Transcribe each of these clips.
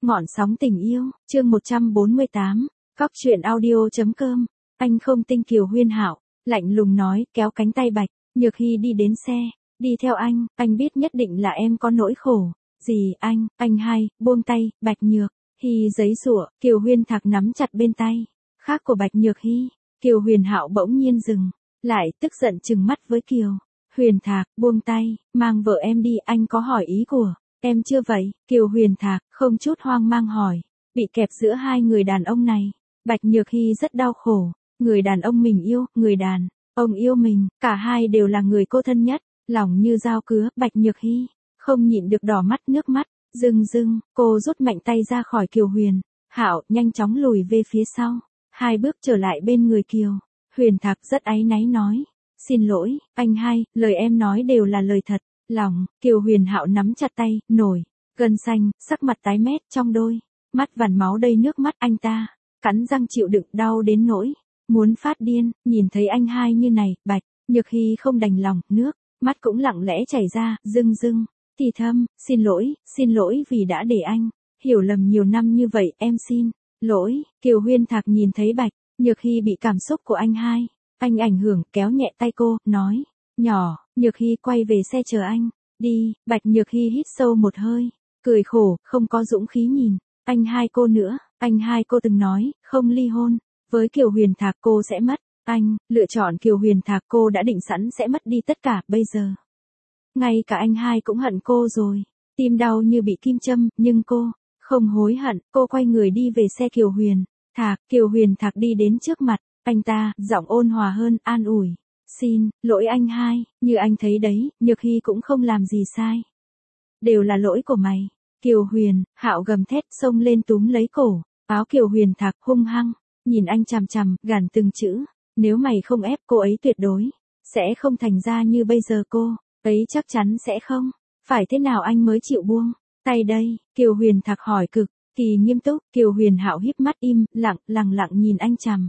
Ngọn sóng tình yêu, chương 148, Cóc truyện audio.com. Anh không tin Kiều Huyên Hạo, lạnh lùng nói, kéo cánh tay Bạch Nhược Hy đi đến xe, đi theo anh biết nhất định là em có nỗi khổ. Gì anh hai, buông tay, Bạch Nhược Hy giấy giụa, Kiều Huyên Thạc nắm chặt bên tay khác của Bạch Nhược Hy. Kiều Huyền Hạo bỗng nhiên dừng lại, tức giận trừng mắt với Kiều Huyền Thạc, buông tay, mang vợ em đi, anh có hỏi ý của em chưa vậy? Kiều Huyền Thạc không chút hoang mang hỏi, bị kẹp giữa hai người đàn ông này. Bạch Nhược Hy rất đau khổ, người đàn ông mình yêu, người đàn ông yêu mình, cả hai đều là người cô thân nhất, lòng như dao cứa. Bạch Nhược Hy không nhịn được đỏ mắt, nước mắt rưng, cô rút mạnh tay ra khỏi Kiều Huyền Hạo, nhanh chóng lùi về phía sau, 2 bước trở lại bên người Kiều Huyền Thạc, rất áy náy nói, xin lỗi, anh hai, lời em nói đều là lời thật lòng. Kiều Huyền Hạo nắm chặt tay, nổi gân xanh, sắc mặt tái mét, trong đôi mắt vằn máu đầy nước mắt. Anh ta cắn răng chịu đựng đau đến nỗi muốn phát điên. Nhìn thấy anh hai như này, Bạch Nhược Hy không đành lòng, nước mắt cũng lặng lẽ chảy ra, rưng thì thầm, xin lỗi vì đã để anh hiểu lầm nhiều năm như vậy, em xin lỗi. Kiều Huyên Thạc nhìn thấy Bạch Nhược Hy bị cảm xúc của anh hai anh ảnh hưởng, kéo nhẹ tay cô, nói, nhỏ, Nhược Hy quay về xe chờ anh đi. Bạch Nhược Hy hít sâu một hơi, cười khổ, không có dũng khí nhìn anh hai cô nữa. Anh hai cô từng nói, không ly hôn với Kiều Huyền Thạc cô sẽ mất. Anh lựa chọn Kiều Huyền Thạc, cô đã định sẵn sẽ mất đi tất cả. Bây giờ ngay cả anh hai cũng hận cô rồi. Tim đau như bị kim châm, nhưng cô không hối hận. Cô quay người đi về xe Kiều Huyền Thạc. Kiều Huyền Thạc đi đến trước mặt anh ta, giọng ôn hòa hơn, an ủi, xin lỗi anh hai, như anh thấy đấy, Nhược Hy cũng không làm gì sai, đều là lỗi của mày. Kiều Huyền Hạo gầm thét, xông lên túm lấy cổ áo Kiều Huyền Thạc, hung hăng nhìn anh chằm chằm, gằn từng chữ, nếu mày không ép cô ấy tuyệt đối sẽ không thành ra như bây giờ, cô ấy chắc chắn sẽ không. Phải thế nào anh mới chịu buông tay đây? Kiều Huyền Thạc hỏi cực kỳ nghiêm túc. Kiều Huyền Hạo híp mắt im lặng nhìn anh chằm.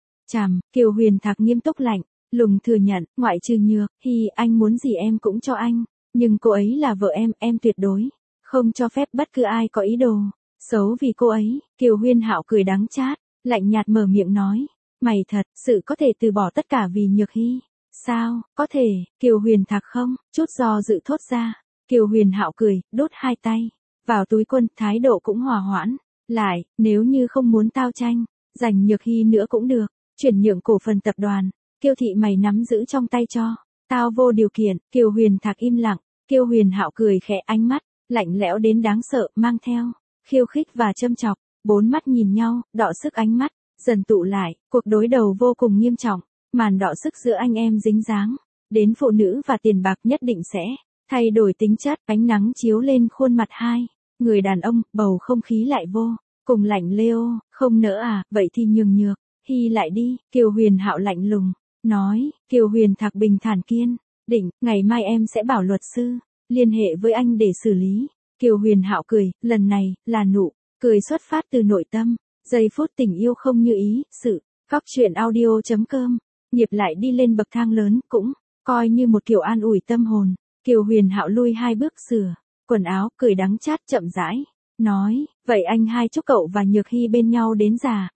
Kiều Huyền Thạc nghiêm túc lạnh lùng thừa nhận, ngoại trừ Nhược Hy, anh muốn gì em cũng cho anh, nhưng cô ấy là vợ em tuyệt đối không cho phép bất cứ ai có ý đồ xấu vì cô ấy. Kiều Huyên Hạo cười đắng chát, lạnh nhạt mở miệng nói, mày thật sự có thể từ bỏ tất cả vì Nhược Hy sao? Có thể. Kiều Huyền Thạc không chút do dự thốt ra. Kiều Huyền Hạo cười, đút 2 tay vào túi quần, thái độ cũng hòa hoãn lại, nếu như không muốn tao tranh giành Nhược Hy nữa cũng được, chuyển nhượng cổ phần tập đoàn Kiều thị mày nắm giữ trong tay cho tao vô điều kiện. Kiều Huyền Thạc im lặng. Kiều Huyền Hạo cười khẽ, ánh mắt lạnh lẽo đến đáng sợ, mang theo khiêu khích và châm chọc. 4 mắt nhìn nhau, đọ sức, ánh mắt dần tụ lại, cuộc đối đầu vô cùng nghiêm trọng. Màn đọ sức giữa anh em dính dáng đến phụ nữ và tiền bạc nhất định sẽ thay đổi tính chất. Ánh nắng chiếu lên khuôn mặt hai người đàn ông, bầu không khí lại vô cùng lạnh lẽo. Không nỡ à? Vậy thì nhường Nhược Hy lại đi. Kiều Huyền Hạo lạnh lùng nói. Kiều Huyền Thạc bình thản kiên định, ngày mai em sẽ bảo luật sư liên hệ với anh để xử lý. Kiều Huyền Hạo cười, lần này là nụ cười xuất phát từ nội tâm. Giây phút tình yêu không như ý, sự Cóc truyện audio.com. Nghiệp lại đi lên bậc thang lớn, cũng coi như một kiểu an ủi tâm hồn. Kiều Huyền Hạo lui 2 bước, sửa quần áo, cười đắng chát, chậm rãi nói, vậy anh hai chúc cậu và Nhược Hy bên nhau đến già,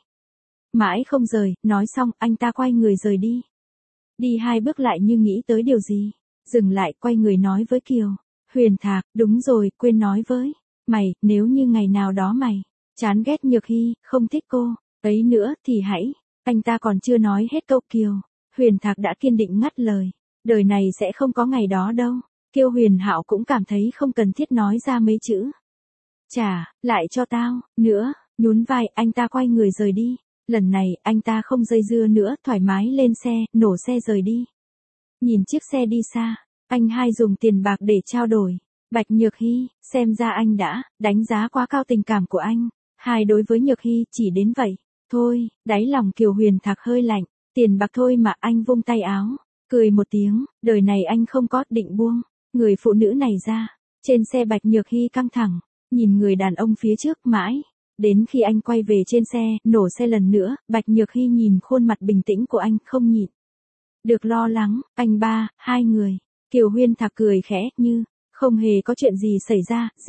mãi không rời. Nói xong, anh ta quay người rời đi. Đi 2 bước lại như nghĩ tới điều gì, dừng lại, quay người nói với Kiều Huyền Thạc, đúng rồi, quên nói với mày, nếu như ngày nào đó mày chán ghét Nhược Hy, không thích cô ấy nữa thì hãy. Anh ta còn chưa nói hết câu, Kiều Huyền Thạc đã kiên định ngắt lời, đời này sẽ không có ngày đó đâu. Kiều Huyền Hạo cũng cảm thấy không cần thiết nói ra mấy chữ trả lại cho tao nữa, nhún vai, anh ta quay người rời đi. Lần này anh ta không dây dưa nữa, thoải mái lên xe, nổ xe rời đi. Nhìn chiếc xe đi xa, anh hai dùng tiền bạc để trao đổi Bạch Nhược Hy, xem ra anh đã đánh giá quá cao tình cảm của anh hai đối với Nhược Hy, chỉ đến vậy thôi. Đáy lòng Kiều Huyền Thạc hơi lạnh, tiền bạc thôi mà. Anh vung tay áo, cười một tiếng, đời này anh không có định buông người phụ nữ này ra. Trên xe Bạch Nhược Hy căng thẳng nhìn người đàn ông phía trước, mãi đến khi anh quay về trên xe, nổ xe lần nữa, Bạch Nhược Hy nhìn khuôn mặt bình tĩnh của anh, không nhịn được lo lắng. Anh ba, 2 người. Kiều Huyên Thạc cười khẽ, như không hề có chuyện gì xảy ra, dịu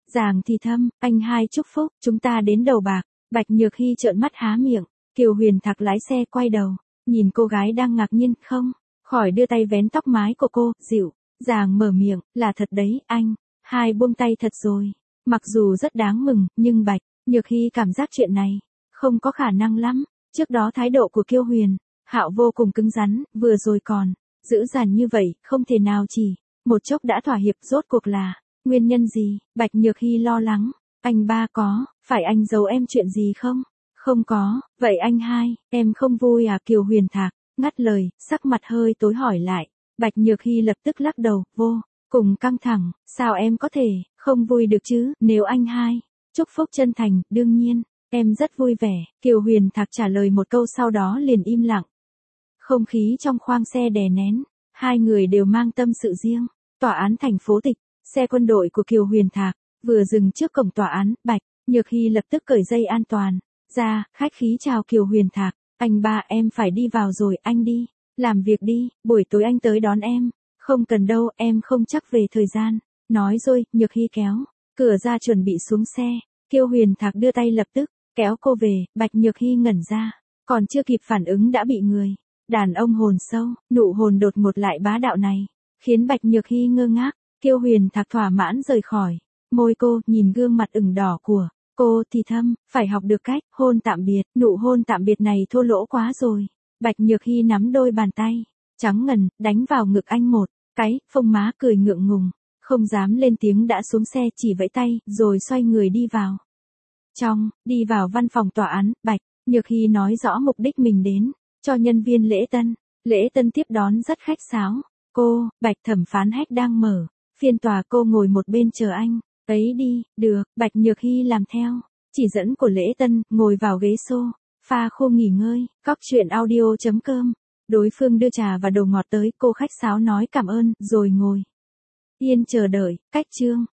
Giàng thì thâm, anh hai chúc phúc, chúng ta đến đầu bạc. Bạch Nhược Hy trợn mắt há miệng, Kiều Huyền Thạc lái xe quay đầu, nhìn cô gái đang ngạc nhiên không, khỏi đưa tay vén tóc mái của cô, dịu dàng mở miệng, là thật đấy, anh. Hai buông tay thật rồi. Mặc dù rất đáng mừng, nhưng Bạch Nhược Hy cảm giác chuyện này không có khả năng lắm. Trước đó thái độ của Kiều Huyền Hạo vô cùng cứng rắn, vừa rồi còn dữ dằn như vậy, không thể nào chỉ một chốc đã thỏa hiệp, rốt cuộc là nguyên nhân gì? Bạch Nhược Hy lo lắng, anh ba có phải anh giấu em chuyện gì không? Không có, vậy anh hai, em không vui à? Kiều Huyền Thạc ngắt lời, sắc mặt hơi tối hỏi lại. Bạch Nhược Hy lập tức lắc đầu, vô cùng căng thẳng, sao em có thể không vui được chứ? Nếu anh hai chúc phúc chân thành, đương nhiên em rất vui vẻ. Kiều Huyền Thạc trả lời một câu sau đó liền im lặng. Không khí trong khoang xe đè nén, hai người đều mang tâm sự riêng. Tòa án thành phố Tịch, xe quân đội của Kiều Huyền Thạc vừa dừng trước cổng tòa án. Bạch Nhược Hy lập tức cởi dây an toàn ra, khách khí chào Kiều Huyền Thạc. Anh ba, em phải đi vào rồi, anh đi làm việc đi, buổi tối anh tới đón em. Không cần đâu, em không chắc về thời gian. Nói rồi, Nhược Hy kéo cửa ra chuẩn bị xuống xe. Kiều Huyền Thạc đưa tay lập tức kéo cô về. Bạch Nhược Hy ngẩn ra, còn chưa kịp phản ứng đã bị người đàn ông hồn sâu, nụ hồn đột ngột lại bá đạo này khiến Bạch Nhược Hy ngơ ngác. Kiều Huyền Thạc thỏa mãn rời khỏi. Môi cô nhìn gương mặt ửng đỏ của cô thì thầm, phải học được cách hôn tạm biệt. Nụ hôn tạm biệt này thô lỗ quá rồi. Bạch Nhược Hy nắm đôi bàn tay trắng ngần đánh vào ngực anh một cái, phông má cười ngượng ngùng, không dám lên tiếng đã xuống xe, chỉ vẫy tay rồi xoay người đi vào trong. Đi vào văn phòng tòa án, Bạch Nhược Hy nói rõ mục đích mình đến cho nhân viên lễ tân. Lễ tân tiếp đón rất khách sáo. Cô, Bạch thẩm phán Hách đang mở phiên tòa, cô ngồi một bên chờ anh ấy đi. Được, Bạch Nhược Hy làm theo chỉ dẫn của lễ tân, ngồi vào ghế sofa khô nghỉ ngơi. Cóc truyện audio.com. Đối phương đưa trà và đồ ngọt tới, cô khách sáo nói cảm ơn rồi ngồi yên chờ đợi. Cách chương